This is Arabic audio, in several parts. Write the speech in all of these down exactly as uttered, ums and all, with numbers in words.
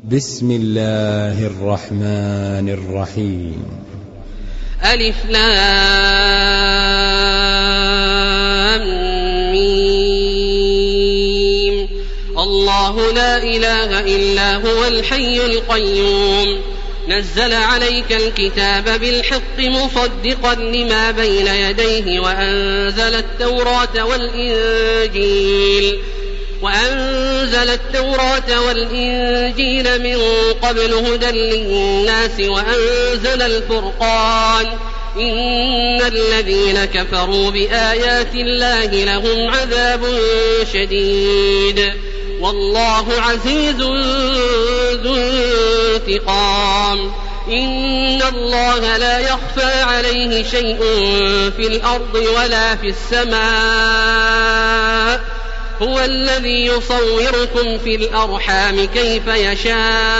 بسم الله الرحمن الرحيم. ألف لام ميم. الله لا إله إلا هو الحي القيوم نزل عليك الكتاب بالحق مصدقا لما بين يديه وأنزل التوراة والإنجيل وأنزل التوراة والإنجيل من قبل هدى للناس وأنزل الفرقان إن الذين كفروا بآيات الله لهم عذاب شديد والله عزيز ذو انتقام. إن الله لا يخفى عليه شيء في الأرض ولا في السماء هو الذي يصوركم في الأرحام كيف يشاء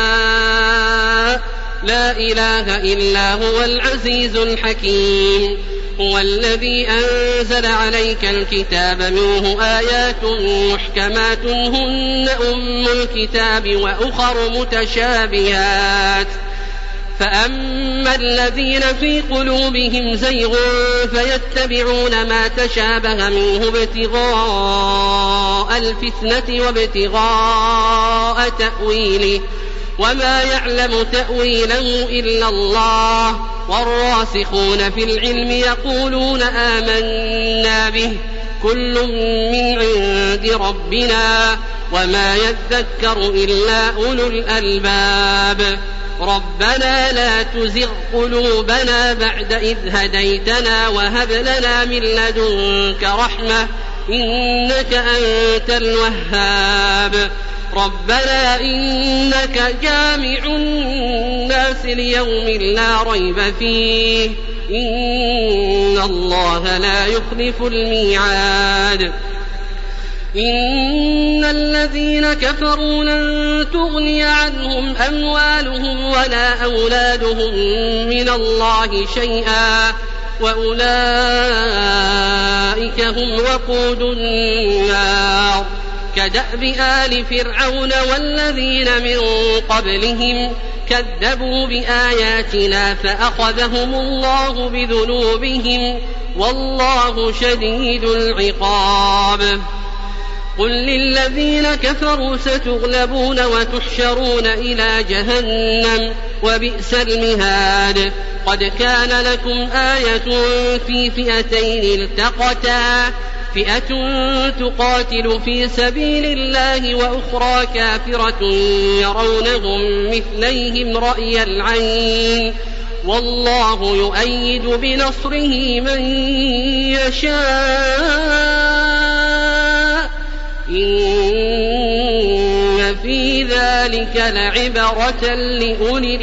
لا إله إلا هو العزيز الحكيم. هو الذي أنزل عليك الكتاب منه آيات محكمات هن أم الكتاب وأخر متشابهات فأما الذين في قلوبهم زيغ فيتبعون ما تشابه منه ابتغاء الفتنة وابتغاء تأويله وما يعلم تأويله إلا الله والراسخون في العلم يقولون آمنا به كل من عند ربنا وما يذكر إلا أولو الألباب. ربنا لا تزغ قلوبنا بعد إذ هديتنا وهب لنا من لدنك رحمة إنك أنت الوهاب. ربنا إنك جامع الناس ليوم لا ريب فيه إن الله لا يخلف الميعاد. إن الذين كفروا لن تغني عنهم أموالهم ولا أولادهم من الله شيئا وأولئك هم وقود النار كدأب آل فرعون والذين من قبلهم كذبوا بآياتنا فأخذهم الله بذنوبهم والله شديد العقاب. قل للذين كفروا ستغلبون وتحشرون إلى جهنم وبئس المهاد. قد كان لكم آية في فئتين التقتا فئة تقاتل في سبيل الله وأخرى كافرة يرونهم مثليهم رأي العين والله يؤيد بنصره من يشاء إن في ذلك لعبرة لأولي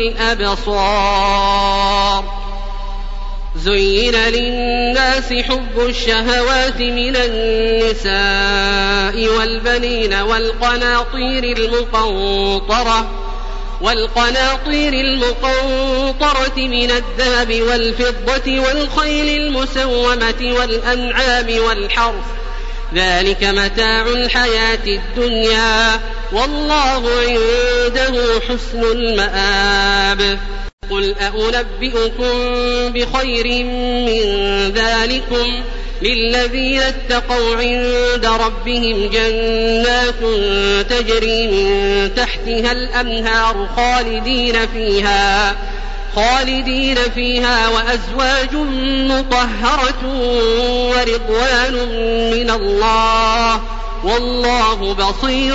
الأبصار. زين للناس حب الشهوات من النساء والبنين والقناطير المقنطرة والقناطير المقنطرة من الذهب والفضة والخيل المسومة والأنعام والحرث ذلك متاع الحياة الدنيا والله عنده حسن المآب. قل أنبئكم بخير من ذلكم للذين اتقوا عند ربهم جنات تجري من تحتها الأنهار خالدين فيها خالدين فيها وأزواج مطهرة ورضوان من الله والله بصير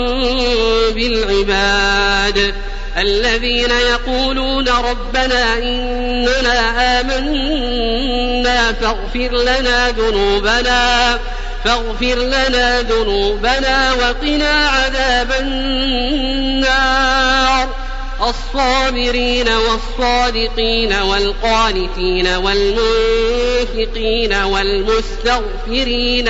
بالعباد. الذين يقولون ربنا إننا آمنا فاغفر لنا ذنوبنا فاغفر لنا ذنوبنا وقنا عذاب النار. الصابرين والصادقين والقانتين والمنفقين والمستغفرين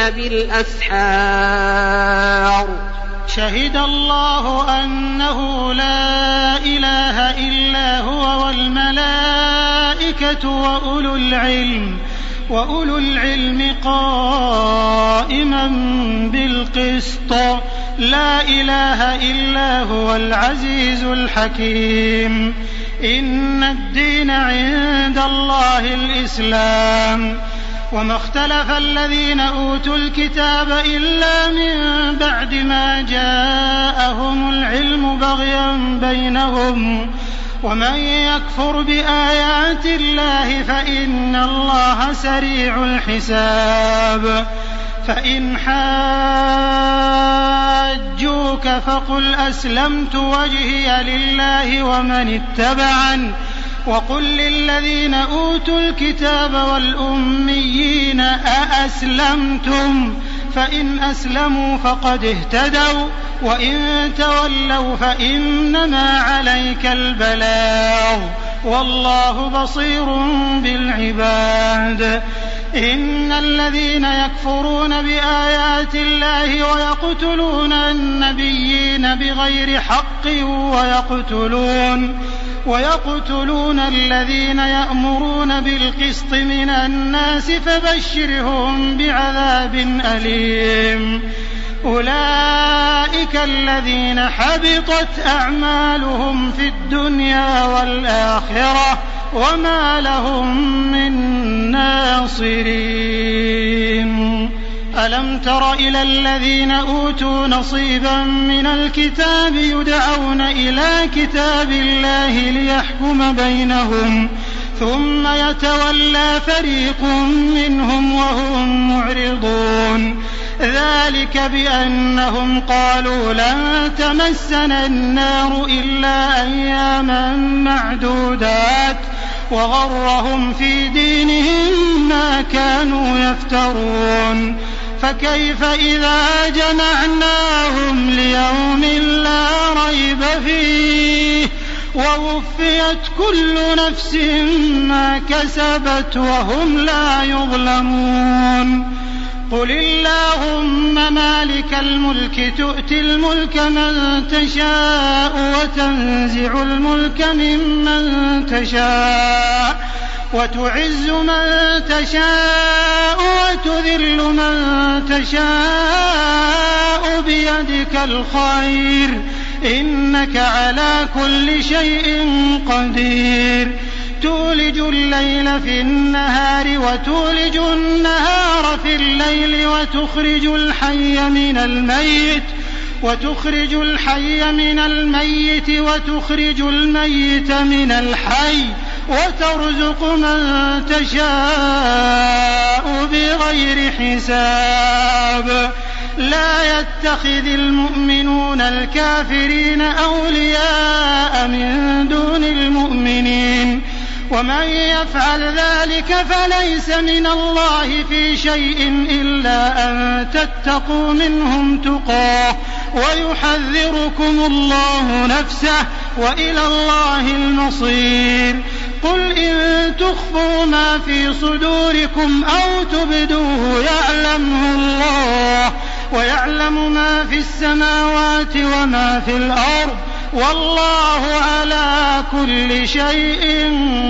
بالأسحار. شهد الله أنه لا إله إلا هو والملائكة وأولو العلم وأولو العلم قائما بالقسط لا إله إلا هو العزيز الحكيم. إن الدين عند الله الإسلام. وما اختلف الذين أوتوا الكتاب إلا من بعد ما جاءهم العلم بغيا بينهم ومن يكفر بآيات الله فإن الله سريع الحساب. فإن حاجوك فقل أسلمت وجهي لله ومن اتبعني وقل للذين أوتوا الكتاب والأميين أأسلمتم فإن أسلموا فقد اهتدوا وإن تولوا فإنما عليك البلاغ والله بصير بالعباد. إن الذين يكفرون بآيات الله ويقتلون النبيين بغير حق ويقتلون ويقتلون الذين يأمرون بالقسط من الناس فبشرهم بعذاب أليم. أولئك الذين حبطت أعمالهم في الدنيا والآخرة وما لهم من ناصرين. ألم تر إلى الذين أوتوا نصيبا من الكتاب يدعون إلى كتاب الله ليحكم بينهم ثم يتولى فريق منهم وهم معرضون. ذلك بأنهم قالوا لن تمسنا النار إلا أياما معدودات وغرهم في دينهم ما كانوا يفترون. فكيف إذا جمعناهم ليوم لا ريب فيه ووفيت كل نفس ما كسبت وهم لا يظلمون. قل اللهم مالك الملك تؤتي الملك من تشاء وتنزع الملك ممن تشاء وتعز من تشاء وتذل من تشاء بيدك الخير إنك على كل شيء قدير. تولج الليل في النهار وتولج النهار في الليل وتخرج الحي من الميت وتخرج الحي من الميت وتخرج الميت من الحي وترزق من تشاء بغير حساب. لا يتخذ المؤمنون الكافرين أولياء من دون المؤمنين ومن يفعل ذلك فليس من الله في شيء إلا أن تتقوا منهم تقاه ويحذركم الله نفسه وإلى الله المصير. قل إن تخفوا ما في صدوركم أو تبدوه يعلمه الله ويعلم ما في السماوات وما في الأرض والله على كل شيء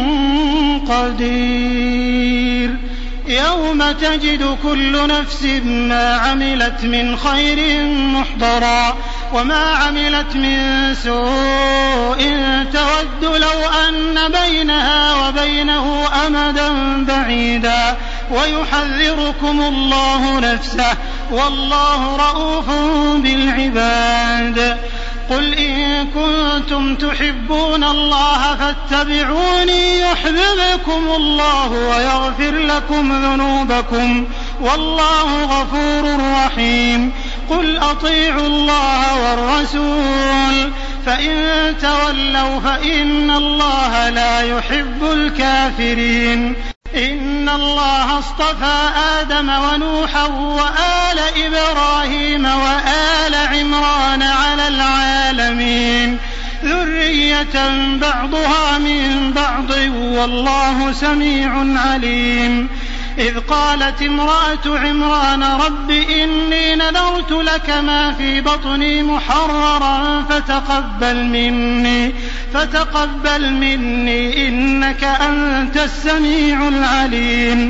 قدير. يوم تجد كل نفس ما عملت من خير محضرا وما عملت من سوء تود لو أن بينها وبينه أمدا بعيدا ويحذركم الله نفسه والله رءوف بالعباد. قل إن كنتم تحبون الله فاتبعوني يحببكم الله ويغفر لكم ذنوبكم والله غفور رحيم. قل أطيعوا الله والرسول فإن تولوا فإن الله لا يحب الكافرين. إن الله اصطفى آدم ونوحا وآل إبراهيم وآل عمران على العالمين ذرية بعضها من بعض والله سميع عليم. إذ قالت امرأة عمران رب إني نذرت لك ما في بطني محررا فتقبل مني فتقبل مني إنك أنت السميع العليم.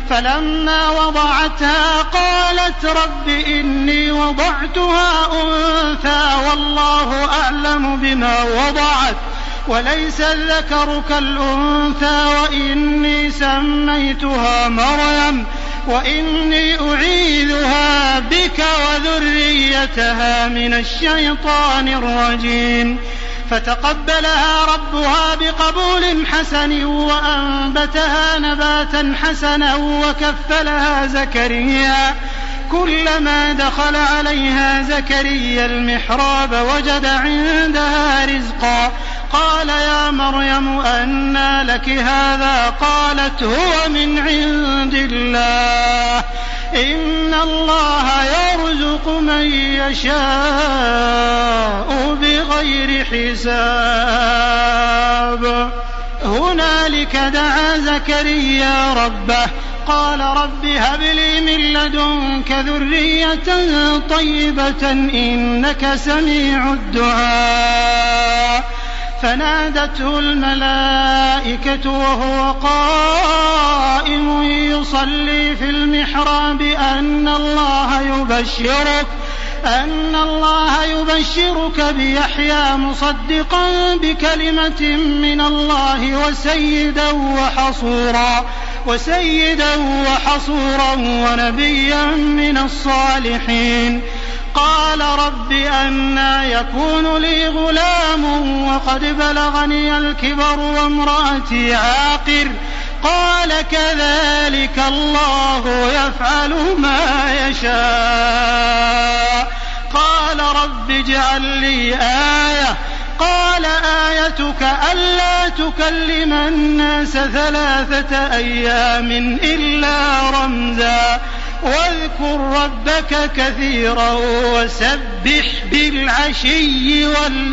فلما وضعتها قالت رب إني وضعتها أنثى والله أعلم بما وضعت وليس الذكر كالأنثى وإني سميتها مريم وإني أعيذها بك وذريتها من الشيطان الرجيم. فتقبلها ربها بقبول حسن وأنبتها نباتا حسنا وكفلها زكريا. كلما دخل عليها زكريا المحراب وجد عندها رزقا قال يا مريم أنى لك هذا؟ قالت هو من عند الله إن الله يرزق من يشاء بغير حساب. هنالك دعا زكريا ربه قال رب هب لي من لدنك ذرية طيبة إنك سميع الدعاء. فنادته الملائكة وهو قائم يصلي في المحراب أن الله يبشرك أن الله يبشرك بيحيى مصدقا بكلمة من الله وسيدا وحصورا وسيدا وحصورا ونبيا من الصالحين. قال رب أنى يكون لي غلام وقد بلغني الكبر وامرأتي عاقر؟ قال كذلك الله يفعل ما يشاء. قال رب اجعل لي آية. قال آيتك ألا تكلم الناس ثلاثة أيام إلا رمزا واذكر ربك كثيرا وسبح بالعشي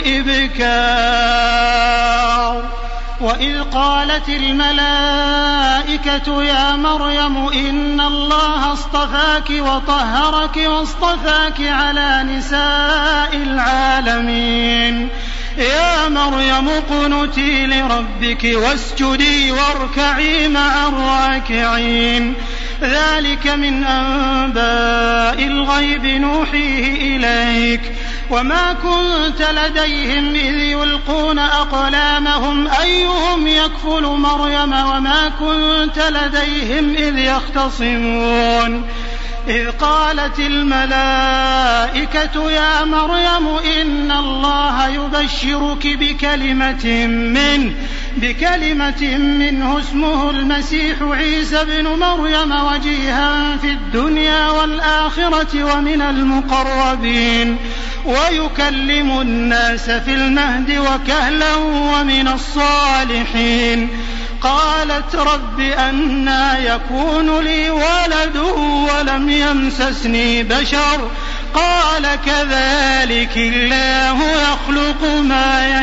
والإبكار. وإذ قالت الملائكة يا مريم إن الله اصطفاك وطهرك واصطفاك على نساء العالمين يا مريم اقنتي لربك واسجدي واركعي مع الراكعين. ذلك من أنباء الغيب نوحيه إليك وما كنت لديهم إذ يلقون أقلامهم أيهم يكفل مريم وما كنت لديهم إذ يختصمون. إذ قالت الملائكة يا مريم إن الله يبشرك بكلمة منه بكلمة منه اسمه المسيح عيسى بن مريم وجيها في الدنيا والآخرة ومن المقربين ويكلم الناس في المهد وكهلا ومن الصالحين. قالت رب أنى يكون لي ولد ولم يمسسني بشر؟ قال كذلك الله يخلق ما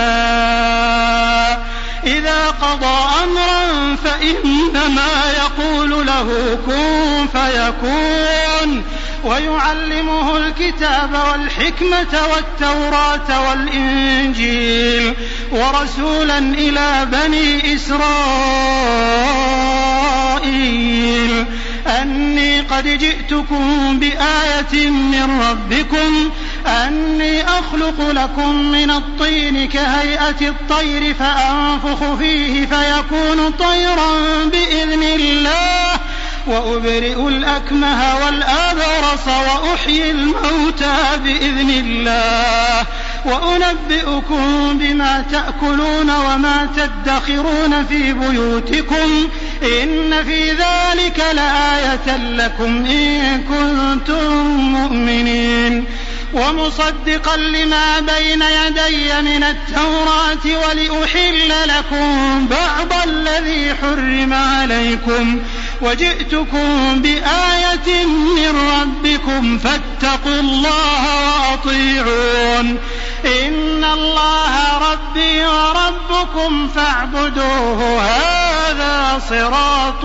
يشاء إذا قضى أمرا فإنما يقول له كن فيكون. ويعلمه الكتاب والحكمة والتوراة والإنجيل ورسولا إلى بني إسرائيل أني قد جئتكم بآية من ربكم أني أخلق لكم من الطين كهيئة الطير فأنفخ فيه فيكون طيرا بإذن الله وأبرئ الأكمه والأبرص وأحيي الموتى بإذن الله وأنبئكم بما تأكلون وما تدخرون في بيوتكم إن في ذلك لآية لكم إن كنتم مؤمنين. ومصدقا لما بين يدي من التوراة ولأحل لكم بعض الذي حرم عليكم وجئتكم بآية من ربكم فاتقوا الله وأطيعون. إن الله ربي وربكم فاعبدوه هذا صراط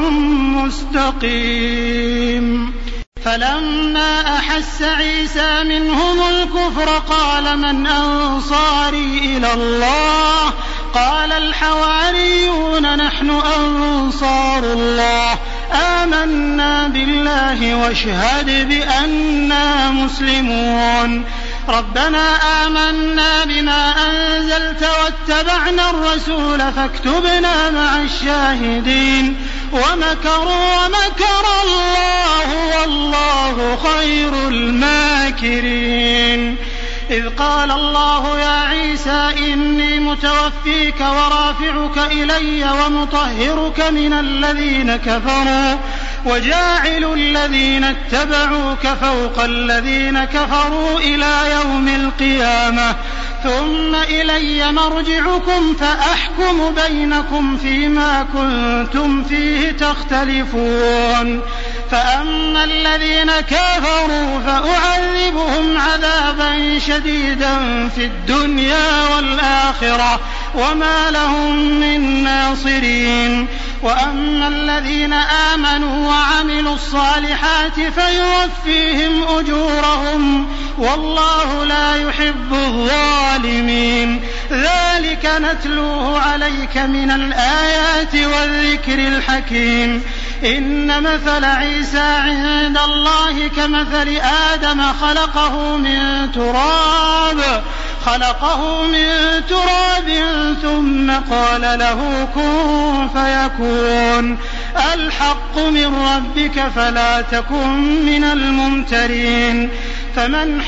مستقيم. فلما أحس عيسى منهم الكفر قال من أنصاري إلى الله؟ قال الحواريون نحن أنصار الله آمنا بالله واشهد بأننا مسلمون ربنا آمنا بما أنزلت واتبعنا الرسول فاكتبنا مع الشاهدين ومكروا ومكر الله والله خير الماكرين إذ قال الله يا عيسى إني متوفيك ورافعك إلي ومطهرك من الذين كفروا وجاعل الذين اتبعوك فوق الذين كفروا إلى يوم القيامة ثم إلي مرجعكم فأحكم بينكم فيما كنتم فيه تختلفون فأما الذين كفروا فأعذبهم عذابا شديدا في الدنيا والآخرة وما لهم من ناصرين وأما الذين آمنوا وعملوا الصالحات فيوفيهم أجورهم والله لا يحب الظالمين ذلك نتلوه عليك من الآيات والذكر الحكيم إن مثل عيسى عند الله كمثل آدم خلقه من تراب خلقه من تراب ثم قال له كن فيكون الحق من ربك فلا تكن من الممترين فمن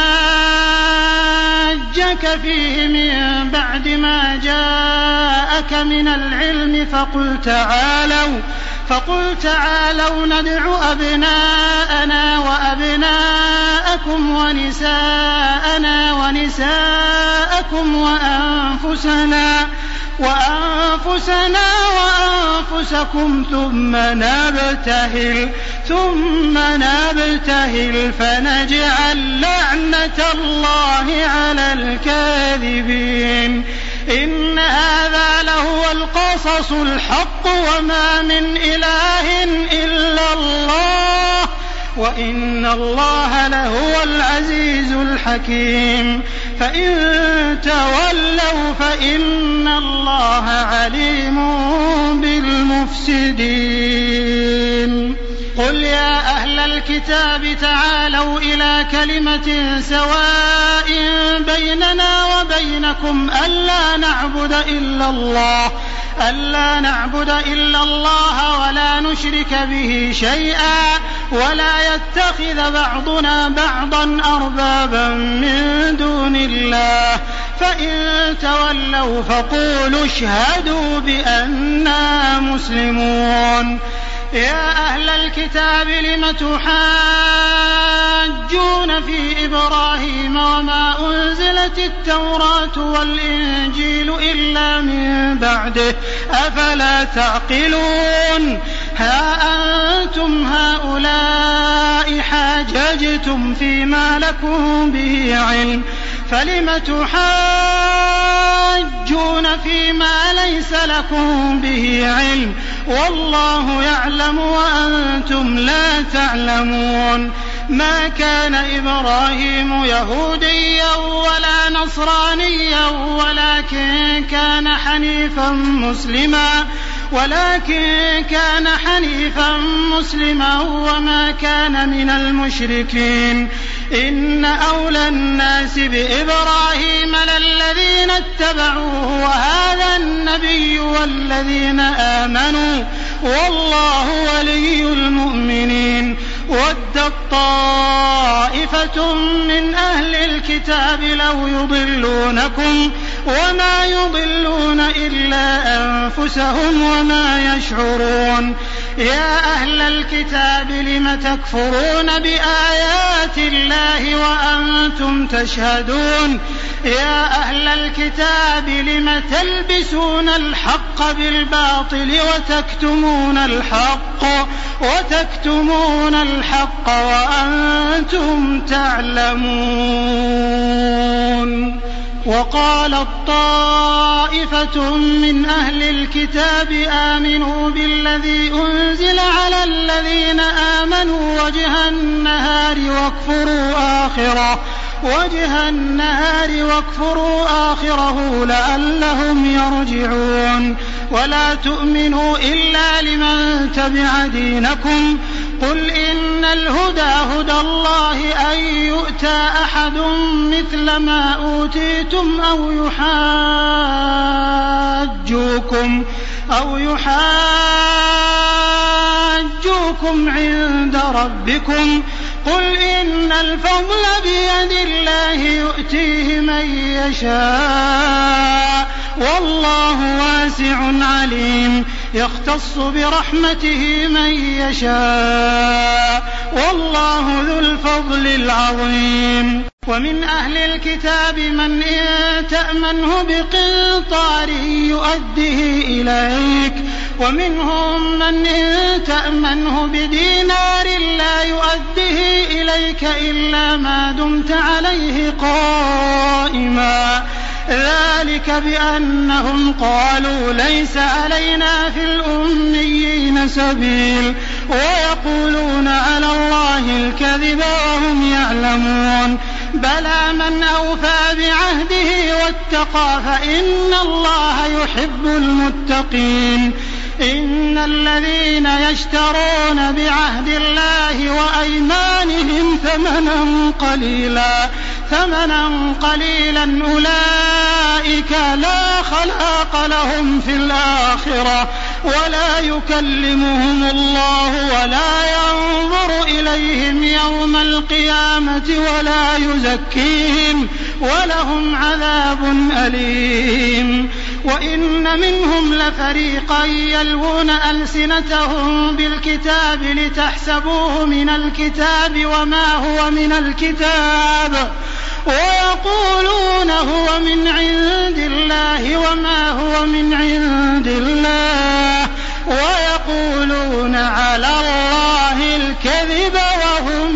حاجك فيه من بعد ما جاءك من العلم فقل تعالوا فقل تعالوا ندع أبناءنا وأبناءكم ونساءنا ونساءكم وأنفسنا وأنفسنا وأنفسكم ثم نبتهل ثم نبتهل فنجعل لعنة الله على الكاذبين إن هذا لهو القصص الحق وما من إله إلا الله وإن الله لهو العزيز الحكيم فإن تولوا فإن الله عليم بالمفسدين قل يا أهل الكتاب تعالوا إلى كلمة سواء بيننا وبينكم ألا نعبد إلا الله ألا نعبد إلا الله ولا نشرك به شيئا ولا يتخذ بعضنا بعضا أربابا من دون الله فإن تولوا فقولوا اشهدوا بأننا مسلمون يا أهل الكتاب لم تحاجون في إبراهيم وما أنزلت التوراة والإنجيل إلا من بعده أفلا تعقلون ها أنتم هؤلاء حاججتم فيما لكم به علم فلم تحاجون فيما ليس لكم به علم والله يعلم وأنتم لا تعلمون ما كان إبراهيم يهوديا ولا نصرانيا ولكن كان حنيفا مسلما ولكن كان حنيفا مسلما وما كان من المشركين إن أولى الناس بإبراهيم للذين اتبعوه وهذا النبي والذين آمنوا والله ولي المؤمنين ودت طائفة من أهل الكتاب لو يضلونكم وما يضلون إلا أنفسهم وما يشعرون يا أهل الكتاب لم تكفرون بآيات الله وأنتم تشهدون يا أهل الكتاب لم تلبسون الحق بالباطل وتكتمون الحق وتكتمون الحق وأنتم تعلمون وقالت طائفة من أهل الكتاب آمنوا بالذي أنزل على الذين آمنوا وجه النهار واكفروا آخره وجه النهار واكفروا آخره لعلهم يرجعون ولا تؤمنوا إلا لمن تبع دينكم قل إن الهدى هدى الله أن يؤتى أحد مثل ما أوتيتم أو يحاجوكم أو يحاجوكم عند ربكم قل إن الفضل بيد الله يؤتيه من يشاء والله واسع عليم يختص برحمته من يشاء والله ذو الفضل العظيم. ومن أهل الكتاب من إن تأمنه بقنطار يؤديه إليك ومنهم من إن تأمنه بدينار لا يؤديه إليك إلا ما دمت عليه قائما ذلك بأنهم قالوا ليس علينا في الأميين سبيل ويقولون على الله الكذب وهم يعلمون بلى من أوفى بعهده واتقى فإن الله يحب المتقين. إن الذين يشترون بعهد الله وأيمانهم ثمنا قليلا ثمنا قليلا أولئك لا خلاق لهم في الآخرة ولا يكلمهم الله ولا ينظر إليهم يوم القيامة ولا يزكيهم ولهم عذاب أليم. وإن منهم لفريقا يلوون ألسنتهم بالكتاب لتحسبوه من الكتاب وما هو من الكتاب ويقولون هو من عند الله وما هو من عند الله ويقولون على الله الكذب وهم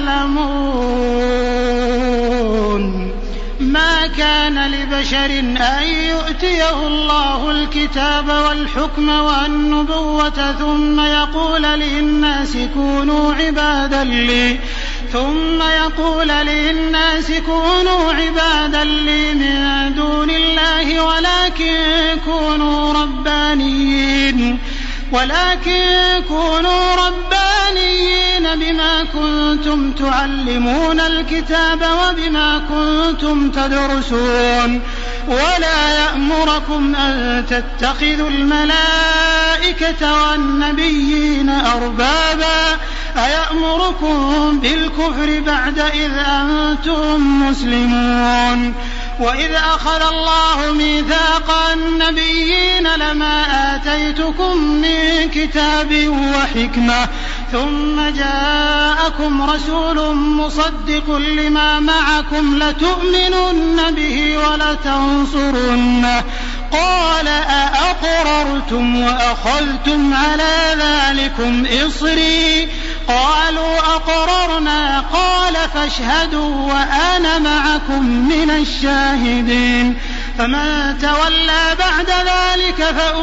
يعلمون. ما كان لبشر أن يؤتيه الله الكتاب والحكم والنبوة ثم يقول للناس كونوا عبادا لي ثم يقول للناس كونوا عبادا لي من دون الله ولكن كونوا ربانيين ولكن كونوا ربانيين بما كنتم تعلمون الكتاب وبما كنتم تدرسون ولا يأمركم أن تتخذوا الملائكة والنبيين أربابا أيأمركم بالكفر بعد إذ أنتم مسلمون. وإذ أخذ الله ميثاق النبيين لما آتيتكم من كتاب وحكمة ثم جاءكم رسول مصدق لما معكم لتؤمنن به ولتنصرنه قال أأقررتم وأخذتم على ذلكم إصري قالوا أقررنا قال فاشهدوا وأنا معكم من الشاهدين. فمن تولى بعد ذلك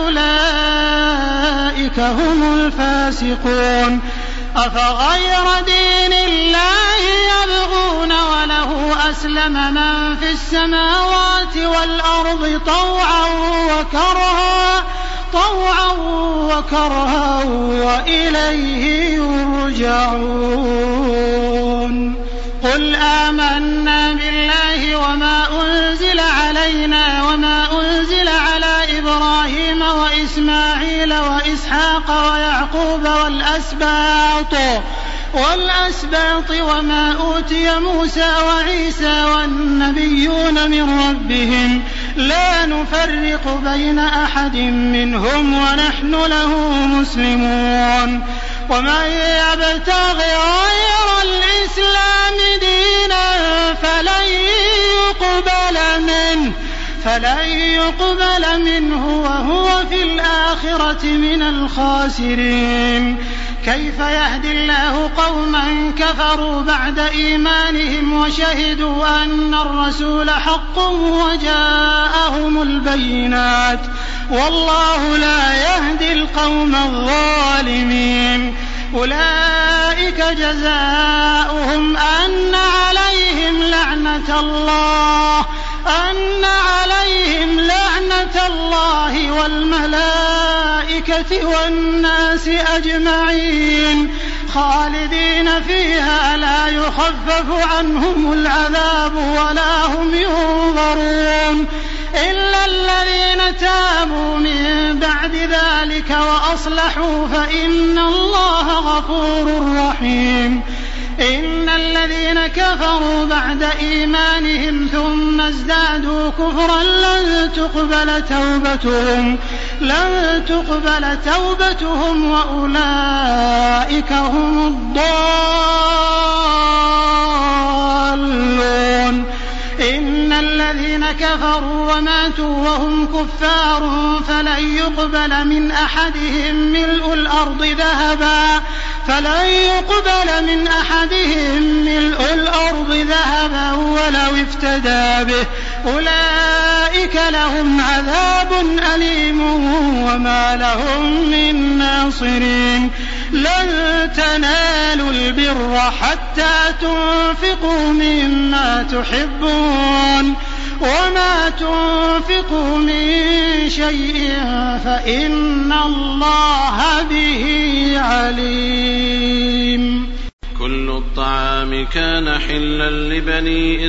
فأولئك هم الفاسقون. أفغير دين الله يبغون وله أسلم من في السماوات والأرض طوعا وكرها طوعا وكرها وإليه يرجعون. قل آمنا بالله وما أنزل علينا وما أنزل على إبراهيم وإسماعيل وإسحاق ويعقوب والأسباط والأسباط وما أوتي موسى وعيسى والنبيون من ربهم لا نفرق بين أحد منهم ونحن له مسلمون. ومن يبتغ غير الإسلام دينا فلن يقبل منه فلن يقبل منه وهو في الآخرة من الخاسرين. كيف يهدي الله قوما كفروا بعد إيمانهم وشهدوا أن الرسول حق وجاءهم البينات والله لا يهدي القوم الظالمين. أولئك جزاؤهم أن عليهم لعنة الله أن عليهم لعنة الله والملائكة والملائكة والناس أجمعين خالدين فيها لا يخفف عنهم العذاب ولا هم ينظرون إلا الذين تابوا من بعد ذلك وأصلحوا فإن الله غفور رحيم. إن الذين كفروا بعد إيمانهم ثم ازدادوا كفرا لن تقبل توبتهم لن تقبل توبتهم وأولئك هم الضالون. إن الذين كفروا وماتوا وهم كفار فلن يقبل من أحدهم ملء الأرض ذهبا فلن يقبل من أحدهم ملء الأرض ذهبا ولو افتدى به أولئك لهم عذاب أليم وما لهم من ناصرين. لن تنالوا البر حتى تنفقوا مما تحبون وما تنفقوا من شيء فإن الله به عليم. كل الطعام كان حلا لبني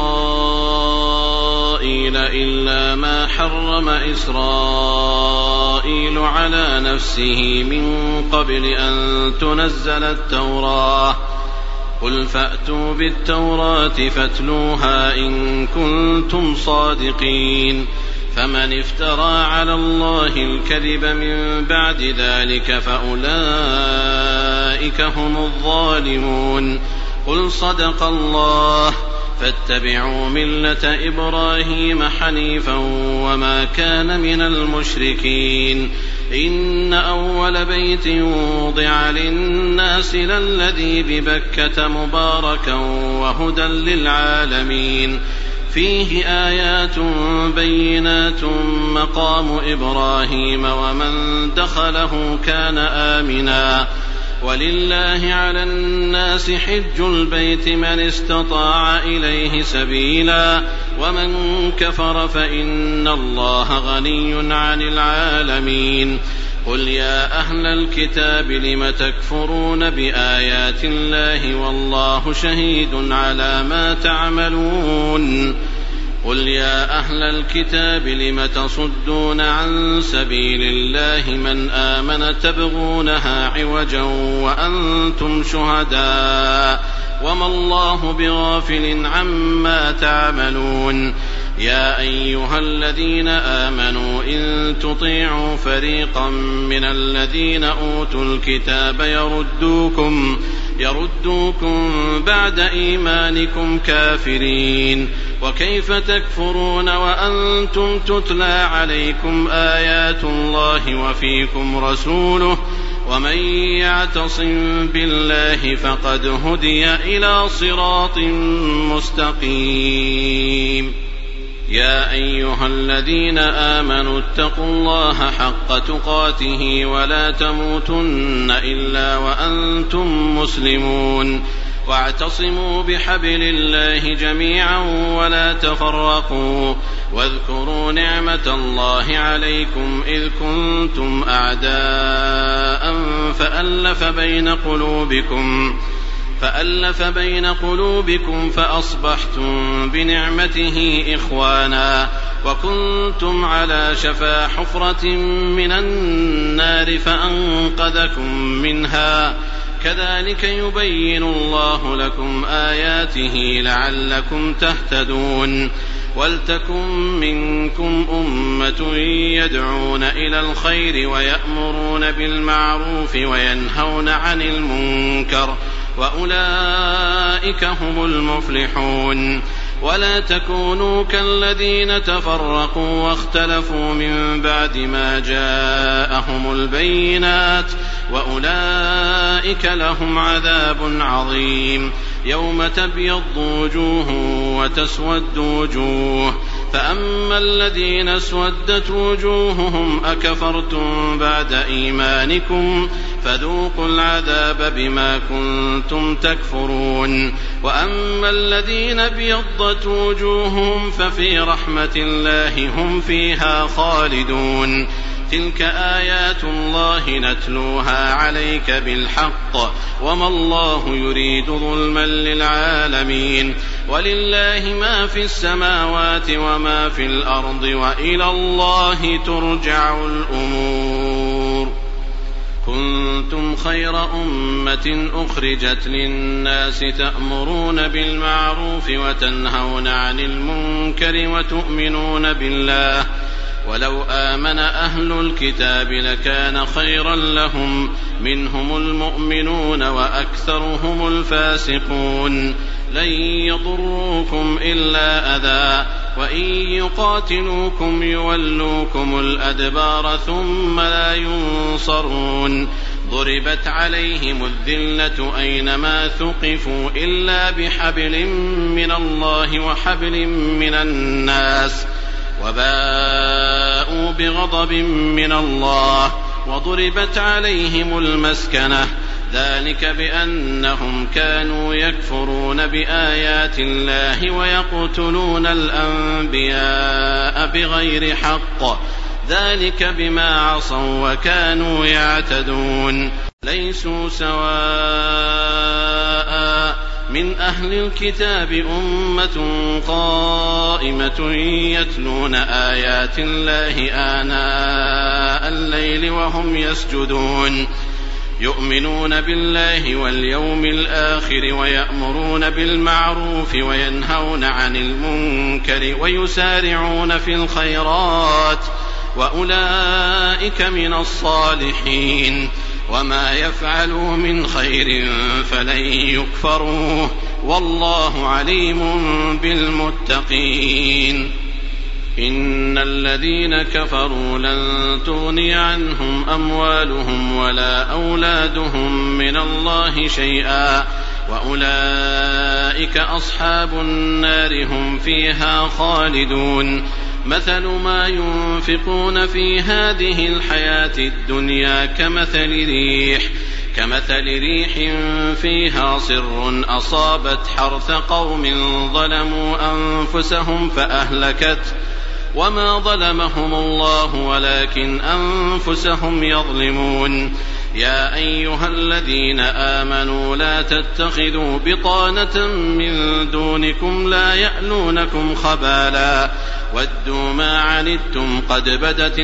إسرائيل إلا ما حرم إسرائيل على نفسه من قبل أن تنزل التوراة قل فأتوا بالتوراة فاتلوها إن كنتم صادقين. فمن افترى على الله الكذب من بعد ذلك فأولئك هم الظالمون. قل صدق الله فاتبعوا ملة إبراهيم حنيفا وما كان من المشركين. إن أول بيت وضع للناس للذي ببكة مباركا وهدى للعالمين فيه آيات بينات مقام إبراهيم ومن دخله كان آمنا ولله على الناس حج البيت من استطاع إليه سبيلا ومن كفر فإن الله غني عن العالمين. قل يا أهل الكتاب لم تكفرون بآيات الله والله شهيد على ما تعملون. قل يا أهل الكتاب لم تصدون عن سبيل الله من آمن تبغونها عوجا وأنتم شهداء وما الله بغافل عما تعملون. يا أيها الذين آمنوا إن تطيعوا فريقا من الذين أوتوا الكتاب يردوكم يردوكم بعد إيمانكم كافرين وكيف تكفرون وأنتم تتلى عليكم آيات الله وفيكم رسوله ومن يعتصم بالله فقد هدي إلى صراط مستقيم. يا أيها الذين آمنوا اتقوا الله حق تقاته ولا تموتن إلا وأنتم مسلمون واعتصموا بحبل الله جميعا ولا تفرقوا واذكروا نعمة الله عليكم إذ كنتم أعداء فألف بين قلوبكم فألف بين قلوبكم فأصبحتم بنعمته إخوانا وكنتم على شفا حفرة من النار فأنقذكم منها كذلك يبين الله لكم آياته لعلكم تهتدون. ولتكن منكم أمة يدعون إلى الخير ويأمرون بالمعروف وينهون عن المنكر وأولئك هم المفلحون. ولا تكونوا كالذين تفرقوا واختلفوا من بعد ما جاءهم البينات وأولئك لهم عذاب عظيم. يوم تبيض وجوه وتسود وجوه فأما الذين اسودت وجوههم أكفرتم بعد إيمانكم فذوقوا العذاب بما كنتم تكفرون. وأما الذين ابيضت وجوههم ففي رحمة الله هم فيها خالدون. تلك آيات الله نتلوها عليك بالحق وما الله يريد ظلما للعالمين ولله ما في السماوات وما في الأرض وإلى الله ترجع الأمور. كنتم خير أمة أخرجت للناس تأمرون بالمعروف وتنهون عن المنكر وتؤمنون بالله ولو آمن أهل الكتاب لكان خيرا لهم منهم المؤمنون وأكثرهم الفاسقون. لن يضروكم إلا أذى وإن يقاتلوكم يولوكم الأدبار ثم لا ينصرون. ضربت عليهم الذلة أينما ثقفوا إلا بحبل من الله وحبل من الناس وباءوا بغضب من الله وضربت عليهم المسكنة ذلك بأنهم كانوا يكفرون بآيات الله ويقتلون الأنبياء بغير حق ذلك بما عصوا وكانوا يعتدون. ليسوا سواء من أهل الكتاب أمة قائمة يتلون آيات الله آناء الليل وهم يسجدون يؤمنون بالله واليوم الآخر ويأمرون بالمعروف وينهون عن المنكر ويسارعون في الخيرات وأولئك من الصالحين. وما يفعلوا من خير فلن يكفروه والله عليم بالمتقين. إن الذين كفروا لن تغني عنهم أموالهم ولا أولادهم من الله شيئا وأولئك أصحاب النار هم فيها خالدون. مثل ما ينفقون في هذه الحياة الدنيا كمثل ريح كمثل ريح فيها صر أصابت حرث قوم ظلموا أنفسهم فأهلكت وما ظلمهم الله ولكن أنفسهم يظلمون. يا أيها الذين آمنوا لا تتخذوا بطانة من دونكم لا يألونكم خبالا ودوا ما عنتم قد بدت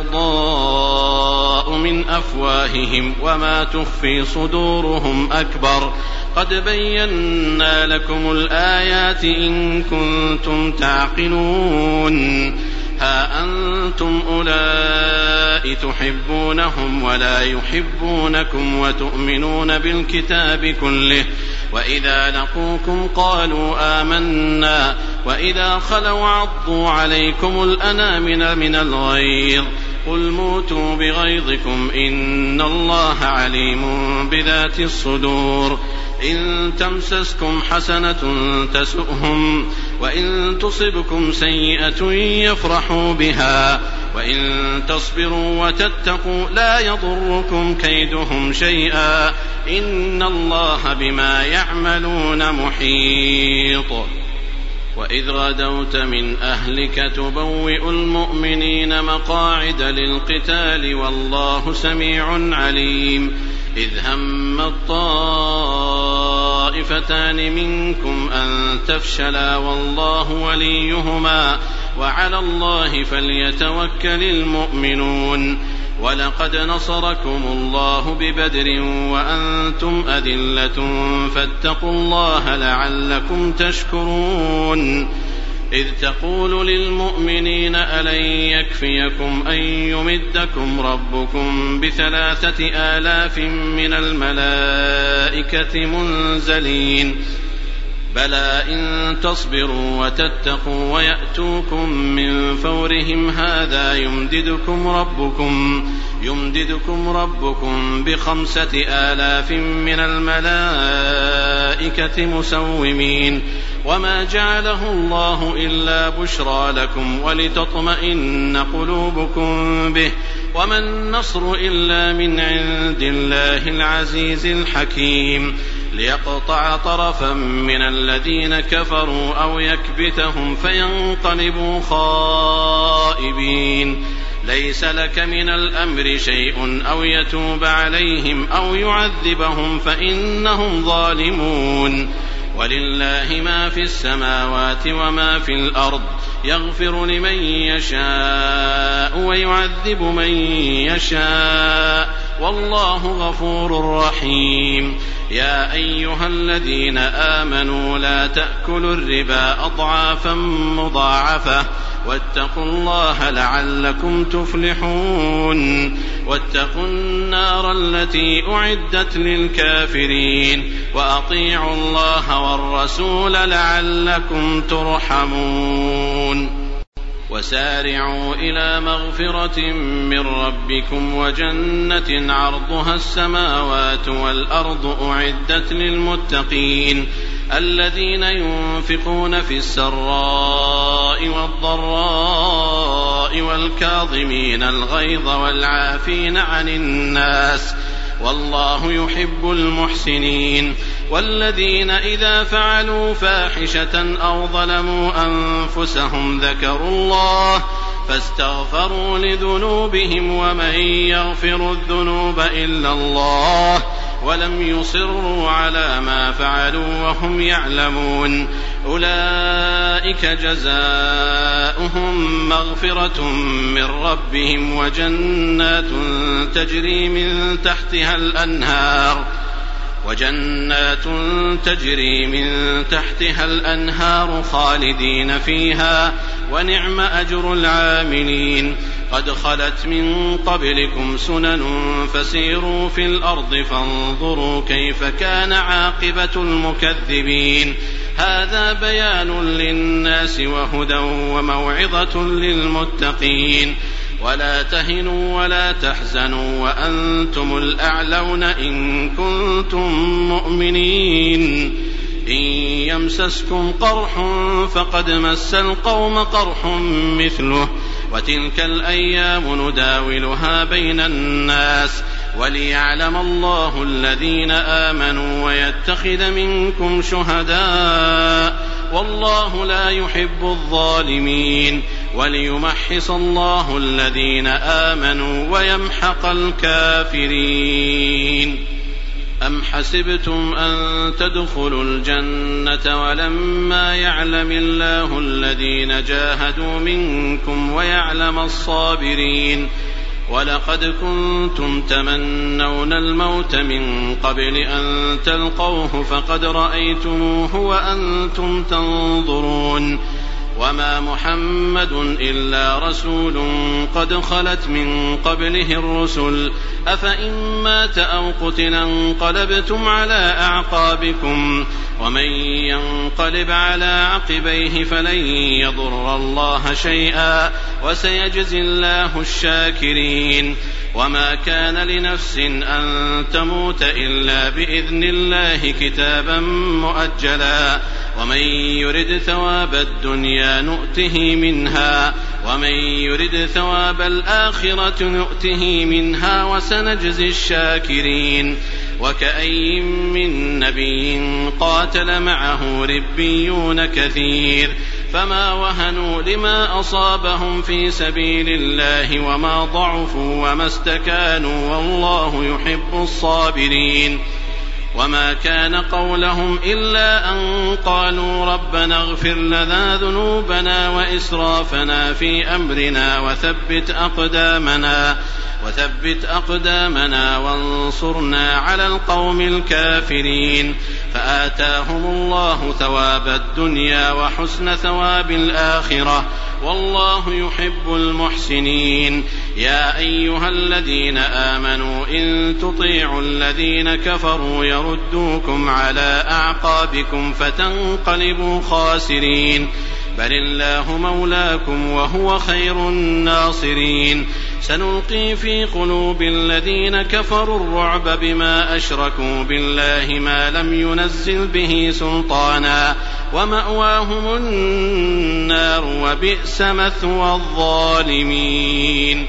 البغضاء من أفواههم وما تخفي صدورهم أكبر قد بينا لكم الآيات إن كنتم تعقلون. ها أنتم أولئك تحبونهم ولا يحبونكم وتؤمنون بالكتاب كله وإذا لقوكم قالوا آمنا وإذا خلوا عضوا عليكم الأنامل من الغيظ قل موتوا بغيظكم إن الله عليم بذات الصدور. إن تمسسكم حسنة تسؤهم وإن تصبكم سيئة يفرحوا بها وإن تصبروا وتتقوا لا يضركم كيدهم شيئا إن الله بما يعملون محيط. وإذ غدوت من أهلك تبوئ المؤمنين مقاعد للقتال والله سميع عليم. إذ هم الطائفتان منكم أن تفشلا والله وليهما وعلى الله فليتوكل المؤمنون. ولقد نصركم الله ببدر وأنتم أذلة فاتقوا الله لعلكم تشكرون. إذ تقول للمؤمنين ألن يكفيكم أن يمدكم ربكم بثلاثة آلاف من الملائكة منزلين بلى إن تصبروا وتتقوا ويأتوكم من فورهم هذا يمددكم ربكم يمددكم ربكم بخمسة آلاف من الملائكة مسومين. وما جعله الله إلا بشرى لكم ولتطمئن قلوبكم به وما النصر إلا من عند الله العزيز الحكيم. ليقطع طرفا من الذين كفروا أو يكبتهم فينقلبوا خائبين. ليس لك من الأمر شيء أو يتوب عليهم أو يعذبهم فإنهم ظالمون ولله ما في السماوات وما في الأرض يغفر لمن يشاء ويعذب من يشاء والله غفور رحيم. يا أيها الذين آمنوا لا تأكلوا الربا أضعافا مضاعفة واتقوا الله لعلكم تفلحون واتقوا النار التي أعدت للكافرين وأطيعوا الله والرسول لعلكم ترحمون. وسارعوا إلى مغفرة من ربكم وجنة عرضها السماوات والأرض أعدت للمتقين الذين ينفقون في السراء والضراء والكاظمين الغيظ والعافين عن الناس والله يحب المحسنين. والذين إذا فعلوا فاحشة أو ظلموا أنفسهم ذكروا الله فاستغفروا لذنوبهم ومن يغفر الذنوب إلا الله ولم يصروا على ما فعلوا وهم يعلمون أولئك جزاؤهم مغفرة من ربهم وجنات تجري من تحتها الأنهار وجنات تجري من تحتها الأنهار خالدين فيها ونعم أجر العاملين. قد خلت من قبلكم سنن فسيروا في الأرض فانظروا كيف كان عاقبة المكذبين. هذا بيان للناس وهدى وموعظة للمتقين. ولا تهنوا ولا تحزنوا وأنتم الأعلون إن كنتم مؤمنين. إن يمسسكم قرح فقد مس القوم قرح مثله وتلك الأيام نداولها بين الناس وليعلم الله الذين آمنوا ويتخذ منكم شهداء والله لا يحب الظالمين وليمحص الله الذين آمنوا ويمحق الكافرين. أم حسبتم أن تدخلوا الجنة ولما يعلم الله الذين جاهدوا منكم ويعلم الصابرين ولقد كنتم تمنون الموت من قبل أن تلقوه فقد رأيتموه وأنتم تنظرون وما محمد إلا رسول قد خلت من قبله الرسل أفإن مات أو قتل انقلبتم على أعقابكم ومن ينقلب على عقبيه فلن يضر الله شيئا وسيجزي الله الشاكرين. وما كان لنفس أن تموت إلا بإذن الله كتابا مؤجلا ومن يرد ثواب الدنيا نؤته منها ومن يرد ثواب الآخرة نؤته منها وسنجزي الشاكرين. وكأي من نبي قاتل معه ربيون كثير فما وهنوا لما أصابهم في سبيل الله وما ضعفوا وما استكانوا والله يحب الصابرين. وما كان قولهم إلا أن قالوا ربنا اغفر لنا ذنوبنا وإسرافنا في أمرنا وثبت أقدامنا وثبت أقدامنا وانصرنا على القوم الكافرين. فآتاهم الله ثواب الدنيا وحسن ثواب الآخرة والله يحب المحسنين. يا أيها الذين آمنوا إن تطيعوا الذين كفروا يردوكم على أعقابكم فتنقلبوا خاسرين بل الله مولاكم وهو خير الناصرين. سنلقي في قلوب الذين كفروا الرعب بما أشركوا بالله ما لم ينزل به سلطانا ومأواهم النار وبئس مثوى الظالمين.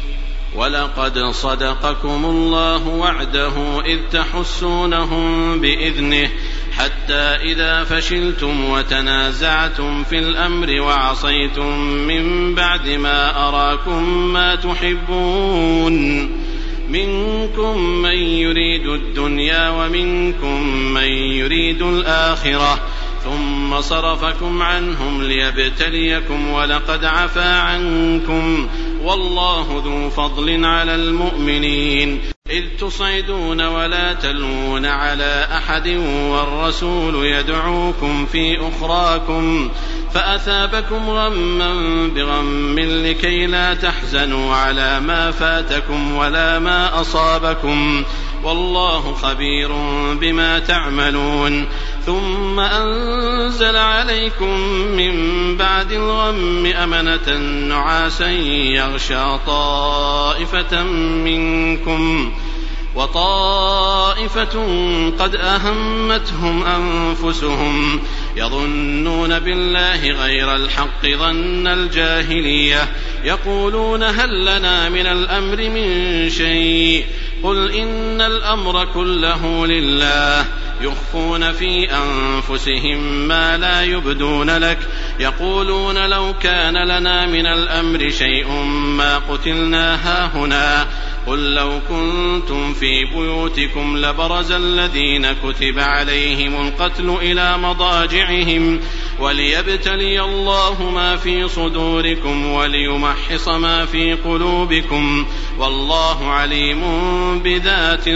ولقد صدقكم الله وعده إذ تحسونهم بإذنه حتى إذا فشلتم وتنازعتم في الأمر وعصيتم من بعد ما أراكم ما تحبون منكم من يريد الدنيا ومنكم من يريد الآخرة ثم صرفكم عنهم ليبتليكم ولقد عفا عنكم والله ذو فضل على المؤمنين إذ تصعدون ولا تلوون على أحد والرسول يدعوكم في أخراكم فأثابكم غما بغم لكي لا تحزنوا على ما فاتكم ولا ما أصابكم والله خبير بما تعملون ثم أنزل عليكم من بعد الغم أمنة نعاسا يغشى طائفة منكم وطائفة قد أهمتهم أنفسهم يظنون بالله غير الحق ظن الجاهلية يقولون هل لنا من الأمر من شيء قل إن الأمر كله لله يخفون في أنفسهم ما لا يبدون لك يقولون لو كان لنا من الأمر شيء ما قتلنا هاهنا قل لو كنتم في بيوتكم لبرز الذين كتب عليهم القتل إلى مضاجعهم وليبتلي الله ما في صدوركم وليمحص ما في قلوبكم والله عليم بذات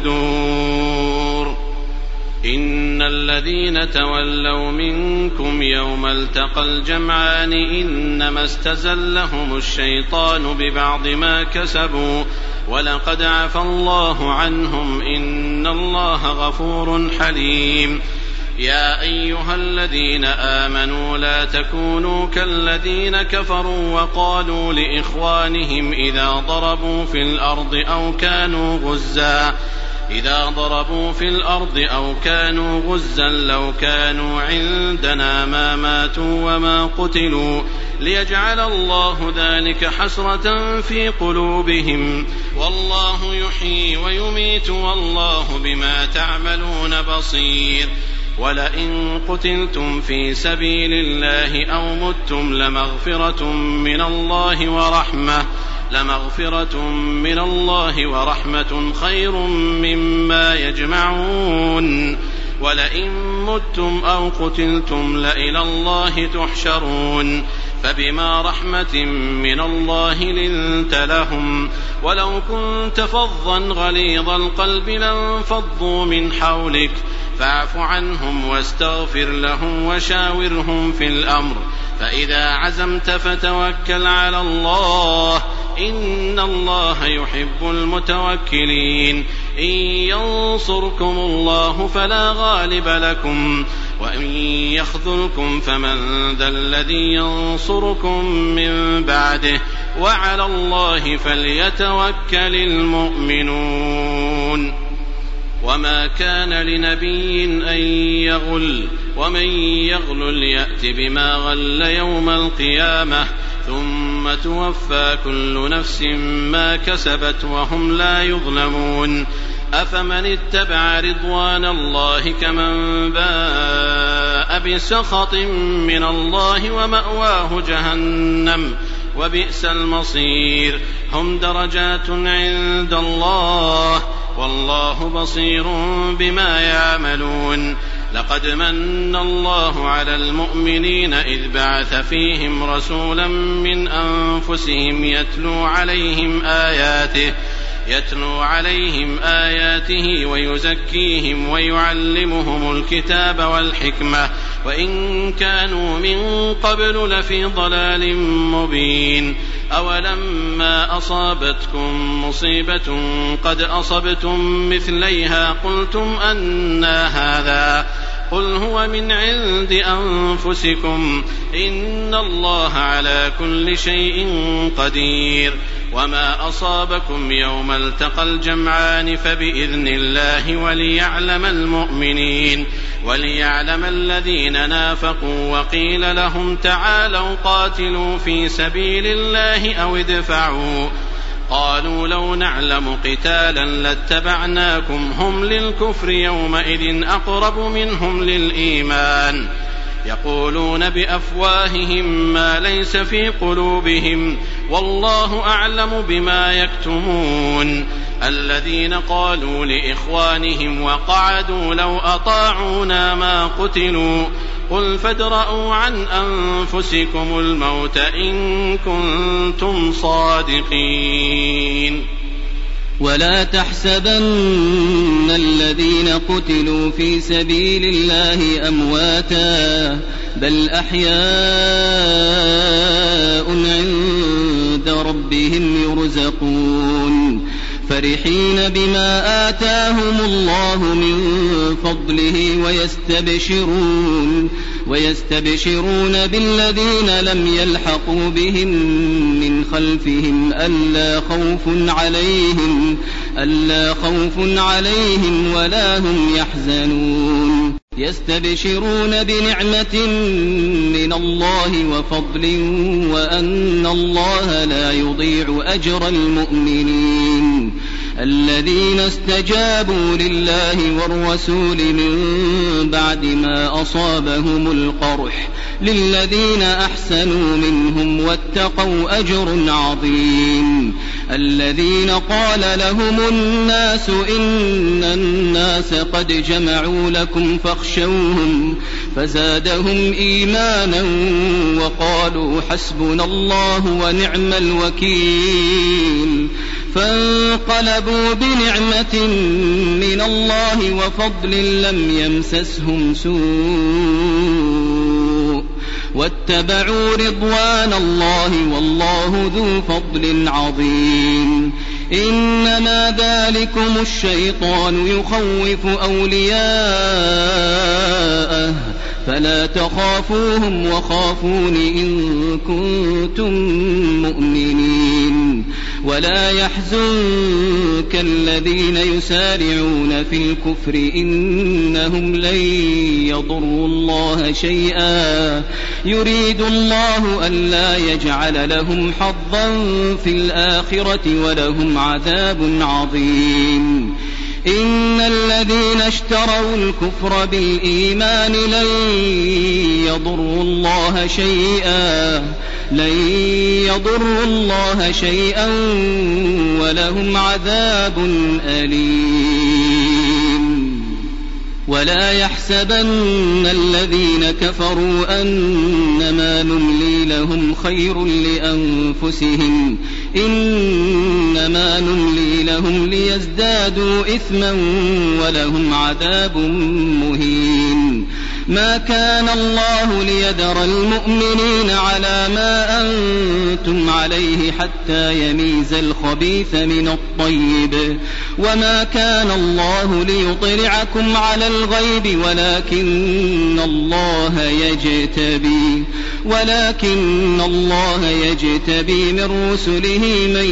الصدور إن الذين تولوا منكم يوم التقى الجمعان إنما استزلهم الشيطان ببعض ما كسبوا ولقد عفى الله عنهم إن الله غفور حليم يا أيها الذين آمنوا لا تكونوا كالذين كفروا وقالوا لإخوانهم إذا ضربوا في الأرض أو كانوا غزا إذا ضربوا في الأرض أو كانوا غزا لو كانوا عندنا ما ماتوا وما قتلوا ليجعل الله ذلك حسرة في قلوبهم والله يحيي ويميت والله بما تعملون بصير ولئن قتلتم في سبيل الله أو متم لمغفرة من الله ورحمة لمغفرة من الله ورحمة خير مما يجمعون ولئن متم أو قتلتم لإلى الله تحشرون فبما رحمة من الله لنت لهم ولو كنت فظا غليظ القلب لانفضوا من حولك فاعف عنهم واستغفر لهم وشاورهم في الأمر فإذا عزمت فتوكل على الله إن الله يحب المتوكلين إن ينصركم الله فلا غالب لكم وإن يخذلكم فمن ذا الذي ينصركم من بعده وعلى الله فليتوكل المؤمنون وما كان لنبي أن يغل ومن يغل يأت بما غل يوم القيامة ثم توفى كل نفس ما كسبت وهم لا يظلمون أفمن اتبع رضوان الله كمن باء بسخط من الله ومأواه جهنم وبئس المصير هم درجات عند الله والله بصير بما يعملون لقد من الله على المؤمنين إذ بعث فيهم رسولا من أنفسهم يتلو عليهم آياته يتلو عليهم آياته ويزكيهم ويعلمهم الكتاب والحكمة وإن كانوا من قبل لفي ضلال مبين أولما أصابتكم مصيبة قد أصبتم مثليها قلتم أنى هذا قل هو من عند أنفسكم إن الله على كل شيء قدير وما أصابكم يوم التقى الجمعان فبإذن الله وليعلم المؤمنين وليعلم الذين نافقوا وقيل لهم تعالوا قاتلوا في سبيل الله أو ادفعوا قالوا لو نعلم قتالا لاتبعناكم هم للكفر يومئذ أقرب منهم للإيمان يقولون بأفواههم ما ليس في قلوبهم والله أعلم بما يكتمون الذين قالوا لإخوانهم وقعدوا لو أطاعونا ما قتلوا قل فادرءوا عن أنفسكم الموت إن كنتم صادقين. ولا تحسبن الذين قتلوا في سبيل الله أمواتا بل أحياء عند ربهم يرزقون فرحين بما آتاهم الله من فضله ويستبشرون ويستبشرون بالذين لم يلحقوا بهم من خلفهم ألا خوف عليهم ألا خوف عليهم ولا هم يحزنون يستبشرون بنعمة من الله وفضل وأن الله لا يضيع أجر المؤمنين الذين استجابوا لله والرسول من بعد ما أصابهم القرح للذين أحسنوا منهم واتقوا أجر عظيم الذين قال لهم الناس إن الناس قد جمعوا لكم فاخشوهم فزادهم إيمانا وقالوا حسبنا الله ونعم الوكيل فانقلبوا بنعمة من الله وفضل لم يمسسهم سوء واتبعوا رضوان الله والله ذو فضل عظيم إنما ذلكم الشيطان يخوف أولياءه فلا تخافوهم وخافون إن كنتم مؤمنين ولا يحزنك الذين يسارعون في الكفر إنهم لن يضروا الله شيئا يريد الله ألا يجعل لهم حظا في الآخرة ولهم عذاب عظيم إن الذين اشتروا الكفر بالإيمان لن يضروا الله شيئا لن يضروا الله شيئا ولهم عذاب أليم ولا يحسبن الذين كفروا أنما نملي لهم خير لأنفسهم إنما نملي لهم ليزدادوا إثما ولهم عذاب مهين ما كان الله ليذر المؤمنين على ما أنتم عليه حتى يميز الخبيث من الطيب وما كان الله ليطلعكم على الغيب ولكن الله يجتبي ولكن الله يجتبي من رسله من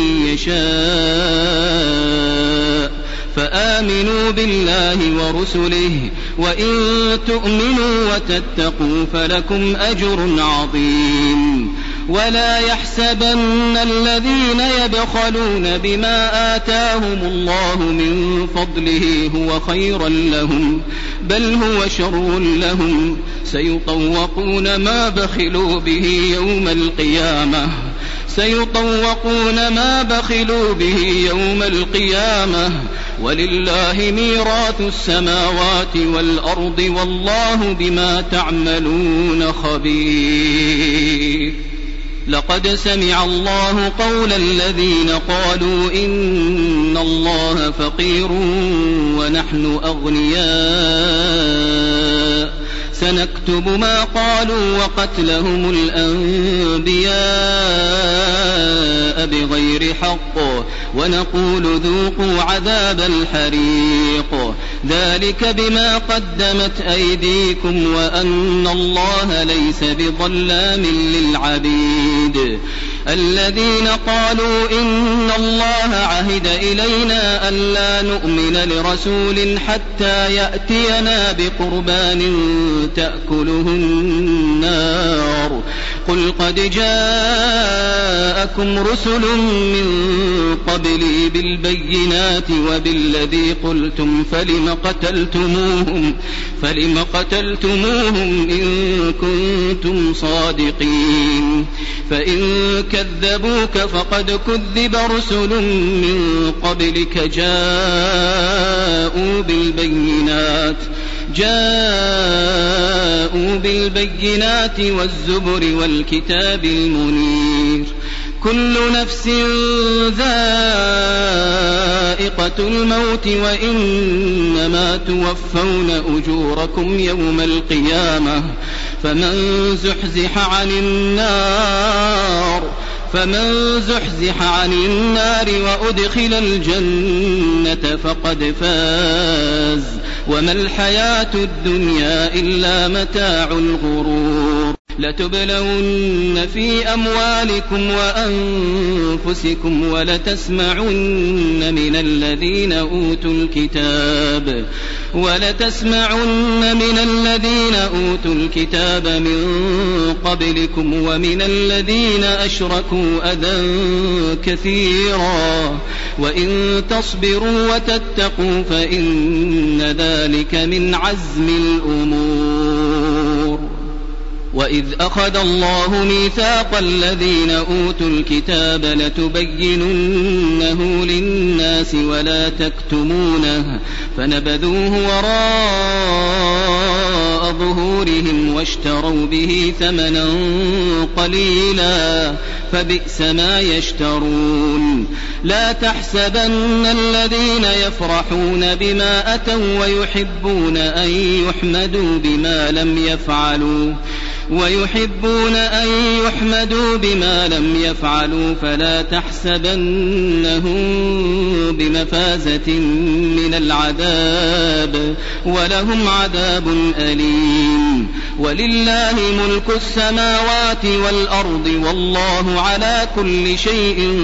يشاء فآمنوا بالله ورسله وإن تؤمنوا وتتقوا فلكم أجر عظيم ولا يحسبن الذين يبخلون بما آتاهم الله من فضله هو خيرا لهم بل هو شر لهم سيطوقون ما بخلوا به يوم القيامة سيطوقون ما بخلوا به يوم القيامة ولله ميراث السماوات والأرض والله بما تعملون خبير لقد سمع الله قول الذين قالوا إن الله فقير ونحن أغنياء سنكتب ما قالوا وقتلهم الأنبياء بغير حق ونقول ذوقوا عذاب الحريق ذلك بما قدمت أيديكم وأن الله ليس بظلام للعبيد الذين قالوا إن الله عهد إلينا ألا نؤمن لرسول حتى يأتينا بقربان تأكله النار قل قد جاءكم رسل من قبلي بالبينات وبالذي قلتم فلم قتلتموهم فلم قتلتموهم إن كنتم صادقين فإن كذبوك فقد كذب رسل من قبلك جاءوا بالبينات جاءوا بالبينات والزبر والكتاب المنير كل نفس ذائقة الموت وإنما توفون أجوركم يوم القيامة فمن زحزح عن النار فمن زحزح عن النار وأدخل الجنة فقد فاز وما الحياة الدنيا إلا متاع الغرور لتبلون في أموالكم وأنفسكم ولتسمعن من الذين أوتوا الكتاب ولتسمعن من الذين أوتوا الكتاب من قبلكم ومن الذين أشركوا أذى كثيرا وإن تصبروا وتتقوا فإن ذلك من عزم الأمور وإذ أخذ الله ميثاق الذين أوتوا الكتاب لتبيننه للناس ولا تكتمونه فنبذوه وراء ظهورهم واشتروا به ثمنا قليلا فبئس ما يشترون لا تحسبن الذين يفرحون بما أتوا ويحبون أن يحمدوا بما لم يفعلوا ويحبون أن يحمدوا بما لم يفعلوا فلا تحسبنهم بمفازة من العذاب ولهم عذاب أليم ولله ملك السماوات والأرض والله على كل شيء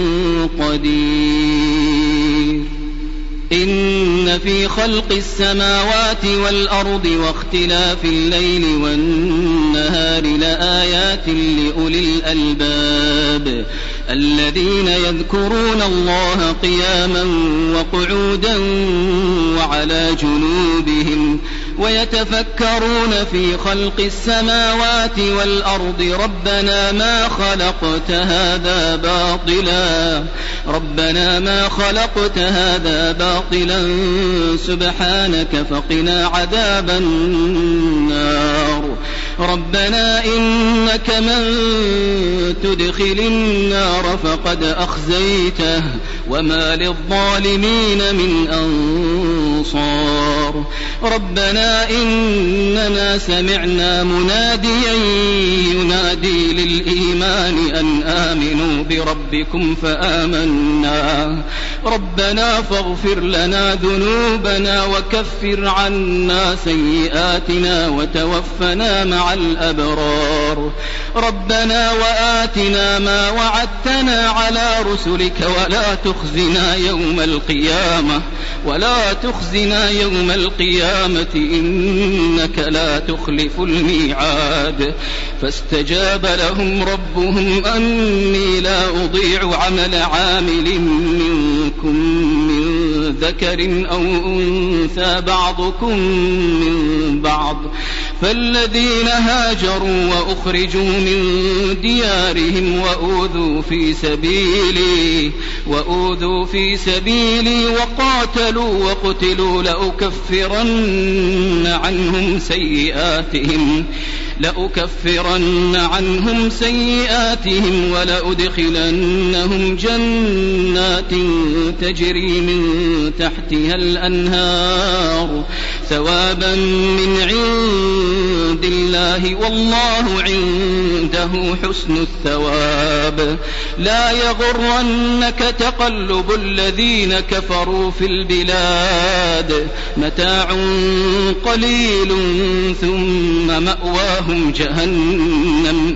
قدير إن في خلق السماوات والأرض واختلاف الليل والنهار لآيات لأولي الألباب الذين يذكرون الله قياما وقعودا وعلى جنوبهم ويتفكرون في خلق السماوات والأرض ربنا ما خلقت هذا باطلا ربنا ما خلقت هذا باطلا سبحانك فقنا عذاب النار ربنا إنك من تدخل النار فقد أخزيته وما للظالمين من أنصار ربنا إننا سمعنا مناديا ينادي للإيمان أن آمنوا بربكم فآمنا ربنا فاغفر لنا ذنوبنا وكفر عنا سيئاتنا وتوفنا مع الأبرار ربنا وآتنا ما وعدتنا على رسلك ولا تخزنا يوم القيامة ولا تخزنا يوم القيامة إنك لا تخلف الميعاد فاستجاب لهم ربهم أني لا أضيع عمل عامل منكم من ذكر أو أنثى بعضكم من بعض فالذين هاجروا وأخرجوا من ديارهم وأوذوا في سبيلي وأوذوا في سبيلي وقاتلوا وقتلوا لأكفرن عنهم سيئاتهم لأكفرن عنهم سيئاتهم ولأدخلنهم جنات تجري من تحتها الأنهار ثوابا من عند الله والله عنده حسن الثواب لا يغرنك تقلب الذين كفروا في البلاد متاع قليل ثم مأواهم جهنم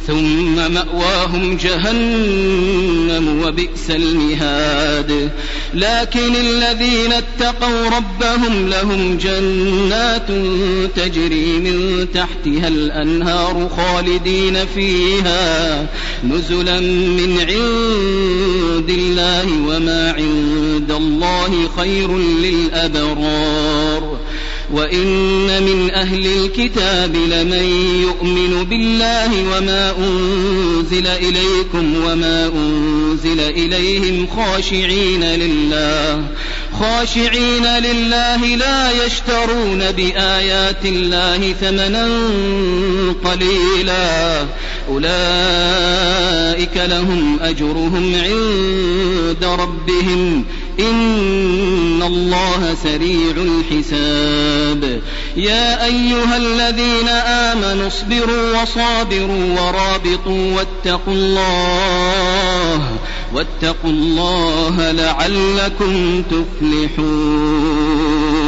ثم مأواهم جهنم وبئس المهاد لكن الذين اتقوا ربهم لهم جنات تجري من تحتها الأنهار خالدين فيها نزلا من عند الله وما عند الله خير للأبرار وإن من أهل الكتاب لمن يؤمن بالله وما أنزل إليكم وما أنزل إليهم خاشعين لله خاشعين لله لا يشترون بآيات الله ثمنا قليلا أولئك لهم أجرهم عند ربهم إن الله سريع الحساب يا أيها الذين آمنوا اصبروا وصابروا ورابطوا واتقوا الله واتقوا الله لعلكم تفلحون.